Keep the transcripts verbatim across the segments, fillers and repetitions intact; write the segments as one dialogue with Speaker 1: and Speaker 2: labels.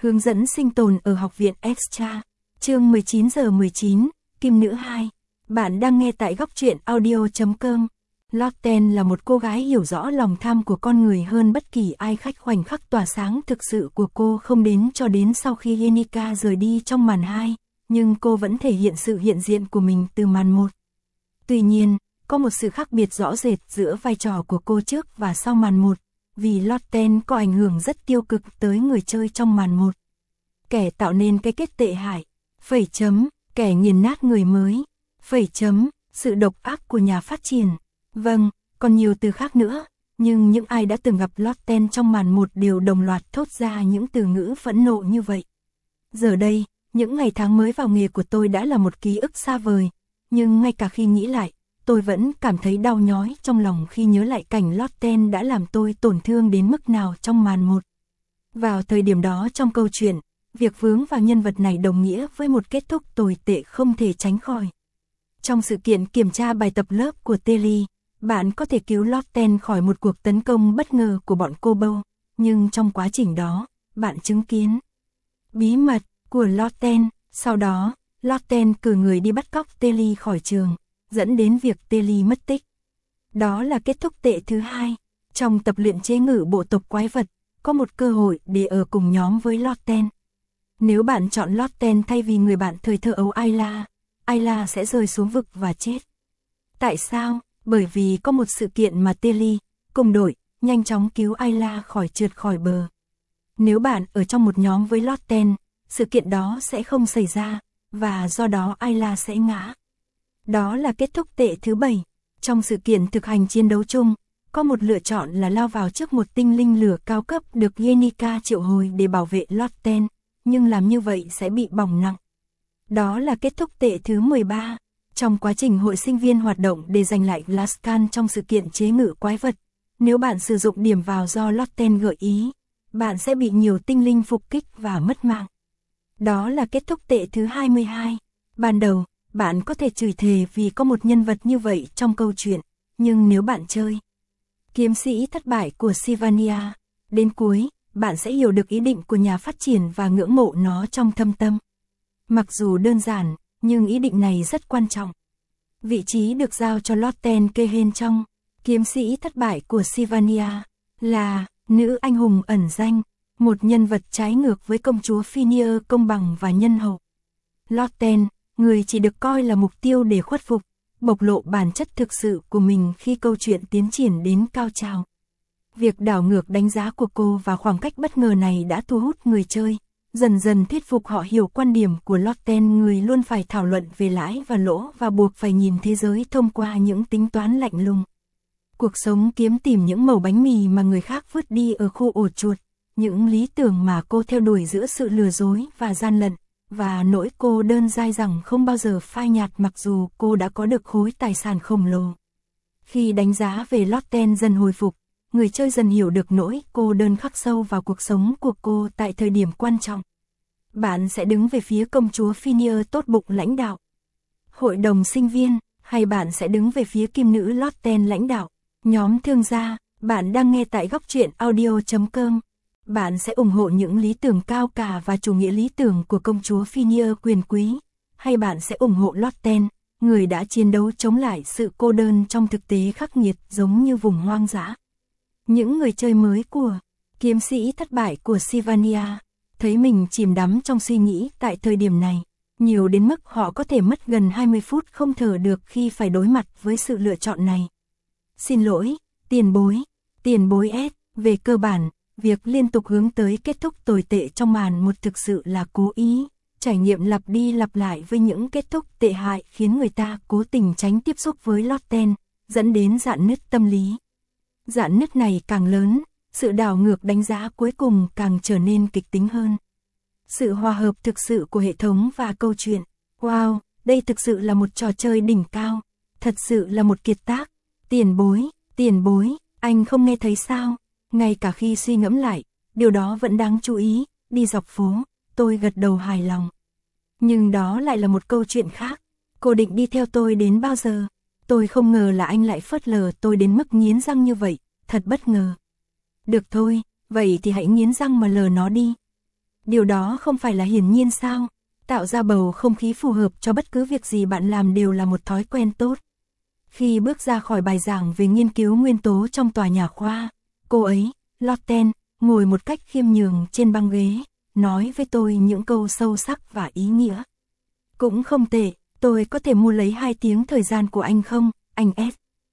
Speaker 1: Hướng dẫn sinh tồn ở học viện Extra. Chương mười chín giờ mười chín, Kim Nữ hai. Bạn đang nghe tại góc truyện audio chấm com. Lotten là một cô gái hiểu rõ lòng tham của con người hơn bất kỳ ai. Khách khoảnh khắc tỏa sáng thực sự của cô không đến cho đến sau khi Jenica rời đi trong màn hai, nhưng cô vẫn thể hiện sự hiện diện của mình từ màn một. Tuy nhiên, có một sự khác biệt rõ rệt giữa vai trò của cô trước và sau màn một, vì Lotten có ảnh hưởng rất tiêu cực tới người chơi trong màn một. Kẻ tạo nên cái kết tệ hại, phẩy chấm, kẻ nghiền nát người mới, phẩy chấm, sự độc ác của nhà phát triển. Vâng, còn nhiều từ khác nữa, nhưng những ai đã từng gặp Lotten trong màn một đều đồng loạt thốt ra những từ ngữ phẫn nộ như vậy. Giờ đây, những ngày tháng mới vào nghề của tôi đã là một ký ức xa vời, nhưng ngay cả khi nghĩ lại, tôi vẫn cảm thấy đau nhói trong lòng khi nhớ lại cảnh Lotten đã làm tôi tổn thương đến mức nào trong màn một. Vào thời điểm đó trong câu chuyện, việc vướng vào nhân vật này đồng nghĩa với một kết thúc tồi tệ không thể tránh khỏi. Trong sự kiện kiểm tra bài tập lớp của Telly, bạn có thể cứu Lotten khỏi một cuộc tấn công bất ngờ của bọn cô bâu, nhưng trong quá trình đó, bạn chứng kiến bí mật của Lotten. Sau đó, Lotten cử người đi bắt cóc Telly khỏi trường, dẫn đến việc Telly mất tích. Đó là kết thúc tệ thứ hai. Trong tập luyện chế ngự bộ tộc quái vật, có một cơ hội để ở cùng nhóm với Lotten. Nếu bạn chọn Lotten thay vì người bạn thời thơ ấu Ayla, Ayla sẽ rơi xuống vực và chết. Tại sao? Bởi vì có một sự kiện mà Telly, cùng đội, nhanh chóng cứu Ayla khỏi trượt khỏi bờ. Nếu bạn ở trong một nhóm với Lotten, sự kiện đó sẽ không xảy ra, và do đó Ayla sẽ ngã. Đó là kết thúc tệ thứ bảy. Trong sự kiện thực hành chiến đấu chung, có một lựa chọn là lao vào trước một tinh linh lửa cao cấp được Jenica triệu hồi để bảo vệ Lotten, nhưng làm như vậy sẽ bị bỏng nặng. Đó là kết thúc tệ thứ mười ba. Trong quá trình hội sinh viên hoạt động để giành lại Laskan trong sự kiện chế ngự quái vật, nếu bạn sử dụng điểm vào do Lotten gợi ý, bạn sẽ bị nhiều tinh linh phục kích và mất mạng. Đó là kết thúc tệ thứ hai mươi hai. Ban đầu, bạn có thể chửi thề vì có một nhân vật như vậy trong câu chuyện, nhưng nếu bạn chơi kiếm sĩ thất bại của Sylvania, đến cuối, bạn sẽ hiểu được ý định của nhà phát triển và ngưỡng mộ nó trong thâm tâm. Mặc dù đơn giản, nhưng ý định này rất quan trọng. Vị trí được giao cho Lotten Kehen trong kiếm sĩ thất bại của Sylvania là nữ anh hùng ẩn danh, một nhân vật trái ngược với công chúa Phineas công bằng và nhân hậu. Lotten, người chỉ được coi là mục tiêu để khuất phục, bộc lộ bản chất thực sự của mình khi câu chuyện tiến triển đến cao trào. Việc đảo ngược đánh giá của cô và khoảng cách bất ngờ này đã thu hút người chơi, dần dần thuyết phục họ hiểu quan điểm của Lotten, người luôn phải thảo luận về lãi và lỗ và buộc phải nhìn thế giới thông qua những tính toán lạnh lùng. Cuộc sống kiếm tìm những mẩu bánh mì mà người khác vứt đi ở khu ổ chuột, những lý tưởng mà cô theo đuổi giữa sự lừa dối và gian lận, và nỗi cô đơn dai dẳng không bao giờ phai nhạt mặc dù cô đã có được khối tài sản khổng lồ. Khi đánh giá về Lotten dần hồi phục, người chơi dần hiểu được nỗi cô đơn khắc sâu vào cuộc sống của cô tại thời điểm quan trọng. Bạn sẽ đứng về phía công chúa Phineas tốt bụng lãnh đạo hội đồng sinh viên, hay bạn sẽ đứng về phía kim nữ Lotten lãnh đạo nhóm thương gia? Bạn đang nghe tại góc truyện audio chấm com. Bạn sẽ ủng hộ những lý tưởng cao cả và chủ nghĩa lý tưởng của công chúa Phineas quyền quý, hay bạn sẽ ủng hộ Lotten, người đã chiến đấu chống lại sự cô đơn trong thực tế khắc nghiệt giống như vùng hoang dã? Những người chơi mới của kiếm sĩ thất bại của Sylvania thấy mình chìm đắm trong suy nghĩ tại thời điểm này, nhiều đến mức họ có thể mất gần hai mươi phút không thở được khi phải đối mặt với sự lựa chọn này. Xin lỗi, tiền bối, tiền bối S, về cơ bản, việc liên tục hướng tới kết thúc tồi tệ trong màn một thực sự là cố ý. Trải nghiệm lặp đi lặp lại với những kết thúc tệ hại khiến người ta cố tình tránh tiếp xúc với Lotten, dẫn đến rạn nứt tâm lý. Rạn nứt này càng lớn, sự đảo ngược đánh giá cuối cùng càng trở nên kịch tính hơn. Sự hòa hợp thực sự của hệ thống và câu chuyện. Wow, đây thực sự là một trò chơi đỉnh cao. Thật sự là một kiệt tác. Tiền bối, tiền bối, anh không nghe thấy sao? Ngay cả khi suy ngẫm lại, điều đó vẫn đáng chú ý. Đi dọc phố, tôi gật đầu hài lòng. Nhưng đó lại là một câu chuyện khác. Cô định đi theo tôi đến bao giờ? Tôi không ngờ là anh lại phớt lờ tôi đến mức nghiến răng như vậy. Thật bất ngờ. Được thôi, vậy thì hãy nghiến răng mà lờ nó đi. Điều đó không phải là hiển nhiên sao? Tạo ra bầu không khí phù hợp cho bất cứ việc gì bạn làm đều là một thói quen tốt. Khi bước ra khỏi bài giảng về nghiên cứu nguyên tố trong tòa nhà khoa, cô ấy, Lotten, ngồi một cách khiêm nhường trên băng ghế, nói với tôi những câu sâu sắc và ý nghĩa. Cũng không tệ, tôi có thể mua lấy hai tiếng thời gian của anh không, anh S.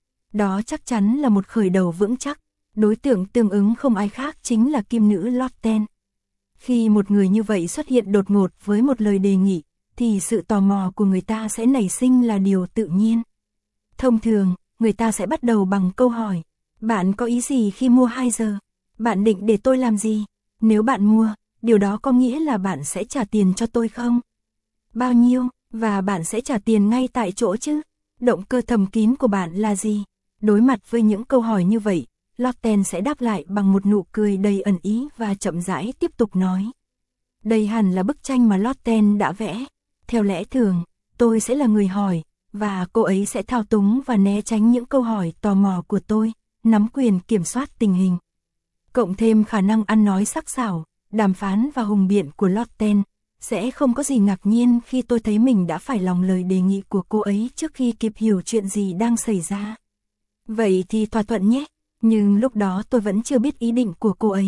Speaker 1: Đó chắc chắn là một khởi đầu vững chắc. Đối tượng tương ứng không ai khác chính là kim nữ Lotten. Khi một người như vậy xuất hiện đột ngột với một lời đề nghị, thì sự tò mò của người ta sẽ nảy sinh là điều tự nhiên. Thông thường, người ta sẽ bắt đầu bằng câu hỏi, bạn có ý gì khi mua hai giờ? Bạn định để tôi làm gì? Nếu bạn mua, điều đó có nghĩa là bạn sẽ trả tiền cho tôi không? Bao nhiêu, và bạn sẽ trả tiền ngay tại chỗ chứ? Động cơ thầm kín của bạn là gì? Đối mặt với những câu hỏi như vậy, Lotten sẽ đáp lại bằng một nụ cười đầy ẩn ý và chậm rãi tiếp tục nói. Đây hẳn là bức tranh mà Lotten đã vẽ. Theo lẽ thường, tôi sẽ là người hỏi, và cô ấy sẽ thao túng và né tránh những câu hỏi tò mò của tôi, nắm quyền kiểm soát tình hình. Cộng thêm khả năng ăn nói sắc sảo, đàm phán và hùng biện của Lotten, sẽ không có gì ngạc nhiên khi tôi thấy mình đã phải lòng lời đề nghị của cô ấy trước khi kịp hiểu chuyện gì đang xảy ra. Vậy thì thỏa thuận nhé, nhưng lúc đó tôi vẫn chưa biết ý định của cô ấy.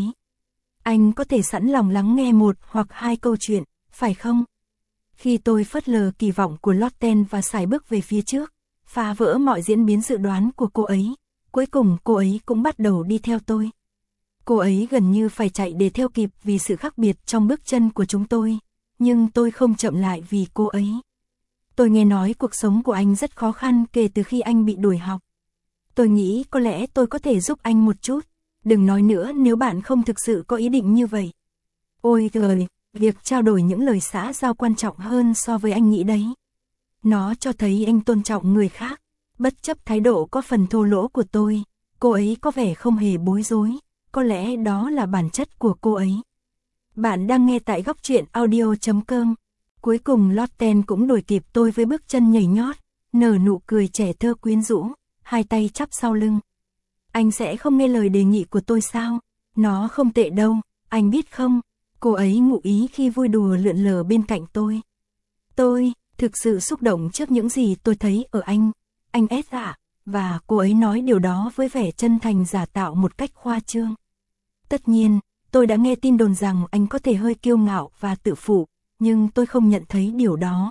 Speaker 1: Anh có thể sẵn lòng lắng nghe một hoặc hai câu chuyện, phải không? Khi tôi phớt lờ kỳ vọng của Lotten và sải bước về phía trước, phá vỡ mọi diễn biến dự đoán của cô ấy, cuối cùng cô ấy cũng bắt đầu đi theo tôi. Cô ấy gần như phải chạy để theo kịp vì sự khác biệt trong bước chân của chúng tôi, nhưng tôi không chậm lại vì cô ấy. Tôi nghe nói cuộc sống của anh rất khó khăn kể từ khi anh bị đuổi học. Tôi nghĩ có lẽ tôi có thể giúp anh một chút, đừng nói nữa nếu bạn không thực sự có ý định như vậy. Ôi trời, việc trao đổi những lời xã giao quan trọng hơn so với anh nghĩ đấy. Nó cho thấy anh tôn trọng người khác, bất chấp thái độ có phần thô lỗ của tôi, cô ấy có vẻ không hề bối rối, có lẽ đó là bản chất của cô ấy. Bạn đang nghe tại góc truyện audio chấm com. Cuối cùng Lotten cũng đuổi kịp tôi với bước chân nhảy nhót, nở nụ cười trẻ thơ quyến rũ, hai tay chắp sau lưng. Anh sẽ không nghe lời đề nghị của tôi sao? Nó không tệ đâu, anh biết không? Cô ấy ngụ ý khi vui đùa lượn lờ bên cạnh tôi. Tôi thực sự xúc động trước những gì tôi thấy ở anh, anh S ạ, và cô ấy nói điều đó với vẻ chân thành giả tạo một cách khoa trương. Tất nhiên, tôi đã nghe tin đồn rằng anh có thể hơi kiêu ngạo và tự phụ, nhưng tôi không nhận thấy điều đó.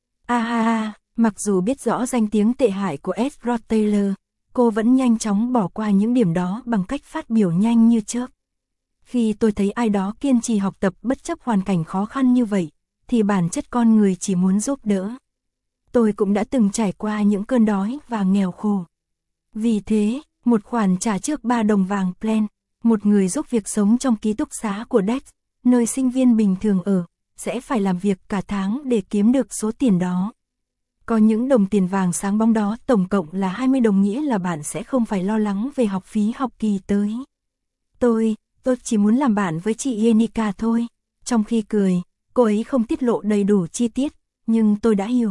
Speaker 1: À ha ha, mặc dù biết rõ danh tiếng tệ hại của S. Rod Taylor, cô vẫn nhanh chóng bỏ qua những điểm đó bằng cách phát biểu nhanh như chớp. Khi tôi thấy ai đó kiên trì học tập bất chấp hoàn cảnh khó khăn như vậy, thì bản chất con người chỉ muốn giúp đỡ. Tôi cũng đã từng trải qua những cơn đói và nghèo khổ. Vì thế, một khoản trả trước ba đồng vàng Plan, một người giúp việc sống trong ký túc xá của Dex, nơi sinh viên bình thường ở, sẽ phải làm việc cả tháng để kiếm được số tiền đó. Có những đồng tiền vàng sáng bóng đó tổng cộng là hai mươi đồng, nghĩa là bạn sẽ không phải lo lắng về học phí học kỳ tới. Tôi, tôi chỉ muốn làm bạn với chị Jenica thôi. Trong khi cười, cô ấy không tiết lộ đầy đủ chi tiết, nhưng tôi đã hiểu.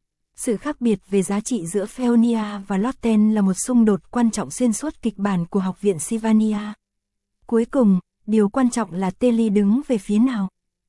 Speaker 1: Sự khác biệt về giá trị giữa Pheonia và Lotten là một xung đột quan trọng xuyên suốt kịch bản của Học viện Sylvania. Cuối cùng, điều quan trọng là Telly đứng về phía nào.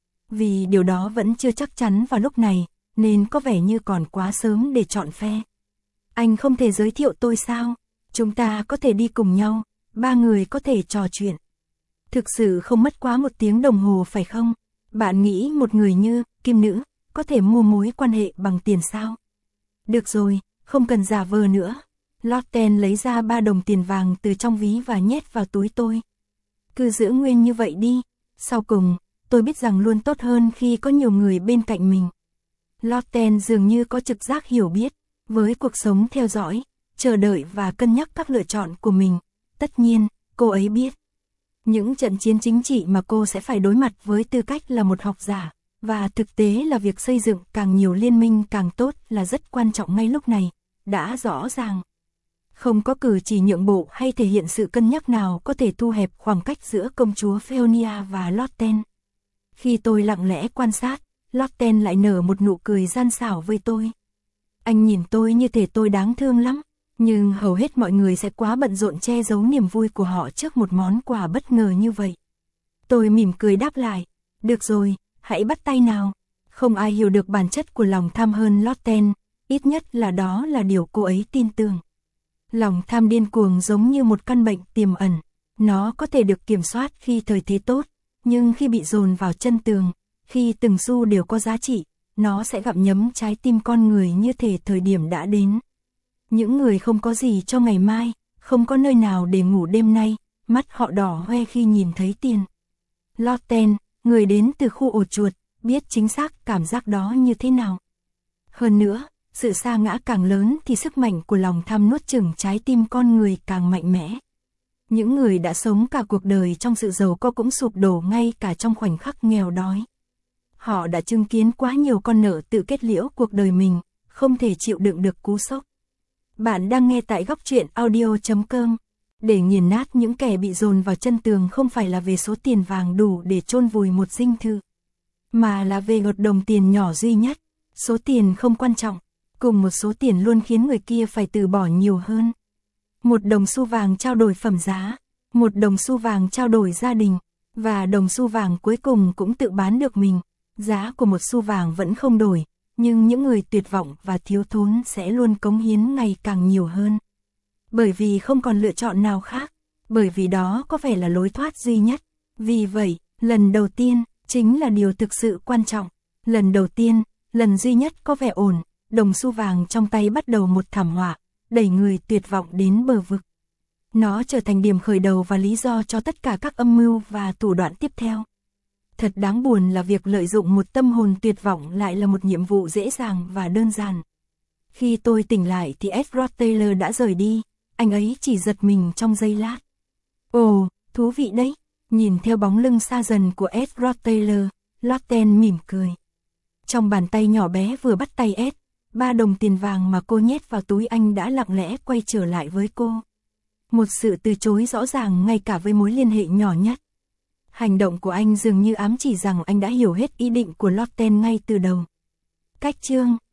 Speaker 1: Vì điều đó vẫn chưa chắc chắn vào lúc này, nên có vẻ như còn quá sớm để chọn phe. Anh không thể giới thiệu tôi sao? Chúng ta có thể đi cùng nhau, ba người có thể trò chuyện. Thực sự không mất quá một tiếng đồng hồ phải không? Bạn nghĩ một người như Kim Nữ có thể mua mối quan hệ bằng tiền sao? Được rồi, không cần giả vờ nữa. Lotten lấy ra ba đồng tiền vàng từ trong ví và nhét vào túi tôi. Cứ giữ nguyên như vậy đi. Sau cùng, tôi biết rằng luôn tốt hơn khi có nhiều người bên cạnh mình. Lotten dường như có trực giác hiểu biết, với cuộc sống theo dõi, chờ đợi và cân nhắc các lựa chọn của mình. Tất nhiên, cô ấy biết những trận chiến chính trị mà cô sẽ phải đối mặt với tư cách là một học giả, và thực tế là việc xây dựng càng nhiều liên minh càng tốt là rất quan trọng ngay lúc này, đã rõ ràng. Không có cử chỉ nhượng bộ hay thể hiện sự cân nhắc nào có thể thu hẹp khoảng cách giữa công chúa Pheonia và Lotten. Khi tôi lặng lẽ quan sát, Lotten lại nở một nụ cười gian xảo với tôi. Anh nhìn tôi như thể tôi đáng thương lắm, nhưng hầu hết mọi người sẽ quá bận rộn che giấu niềm vui của họ trước một món quà bất ngờ như vậy. Tôi mỉm cười đáp lại, Được rồi, hãy bắt tay nào. Không ai hiểu được bản chất của lòng tham hơn Lotten, ít nhất là đó là điều cô ấy tin tưởng. Lòng tham điên cuồng giống như một căn bệnh tiềm ẩn, nó có thể được kiểm soát khi thời thế tốt, nhưng khi bị dồn vào chân tường, khi từng xu đều có giá trị, nó sẽ gặm nhấm trái tim con người như thể thời điểm đã đến. Những người không có gì cho ngày mai, không có nơi nào để ngủ đêm nay, mắt họ đỏ hoe khi nhìn thấy tiền. Lotten, người đến từ khu ổ chuột, biết chính xác cảm giác đó như thế nào. Hơn nữa, sự sa ngã càng lớn thì sức mạnh của lòng tham nuốt chửng trái tim con người càng mạnh mẽ. Những người đã sống cả cuộc đời trong sự giàu có cũng sụp đổ ngay cả trong khoảnh khắc nghèo đói. Họ đã chứng kiến quá nhiều con nợ tự kết liễu cuộc đời mình, không thể chịu đựng được cú sốc. Bạn đang nghe tại góc truyện audio chấm com. Để nghiền nát những kẻ bị dồn vào chân tường không phải là về số tiền vàng đủ để chôn vùi một dinh thự, mà là về một đồng tiền nhỏ duy nhất. Số tiền không quan trọng, cùng một số tiền luôn khiến người kia phải từ bỏ nhiều hơn. Một đồng xu vàng trao đổi phẩm giá, một đồng xu vàng trao đổi gia đình, và đồng xu vàng cuối cùng cũng tự bán được mình. Giá của một xu vàng vẫn không đổi, nhưng những người tuyệt vọng và thiếu thốn sẽ luôn cống hiến ngày càng nhiều hơn. Bởi vì không còn lựa chọn nào khác, bởi vì đó có vẻ là lối thoát duy nhất. Vì vậy, lần đầu tiên, chính là điều thực sự quan trọng. Lần đầu tiên, lần duy nhất có vẻ ổn, đồng xu vàng trong tay bắt đầu một thảm họa, đẩy người tuyệt vọng đến bờ vực. Nó trở thành điểm khởi đầu và lý do cho tất cả các âm mưu và thủ đoạn tiếp theo. Thật đáng buồn là việc lợi dụng một tâm hồn tuyệt vọng lại là một nhiệm vụ dễ dàng và đơn giản. Khi tôi tỉnh lại thì Edward Taylor đã rời đi, anh ấy chỉ giật mình trong giây lát. Ồ, thú vị đấy, nhìn theo bóng lưng xa dần của Edward Taylor, Lotten mỉm cười. Trong bàn tay nhỏ bé vừa bắt tay Ed, ba đồng tiền vàng mà cô nhét vào túi anh đã lặng lẽ quay trở lại với cô. Một sự từ chối rõ ràng ngay cả với mối liên hệ nhỏ nhất. Hành động của anh dường như ám chỉ rằng anh đã hiểu hết ý định của Lotten ngay từ đầu. Cách chương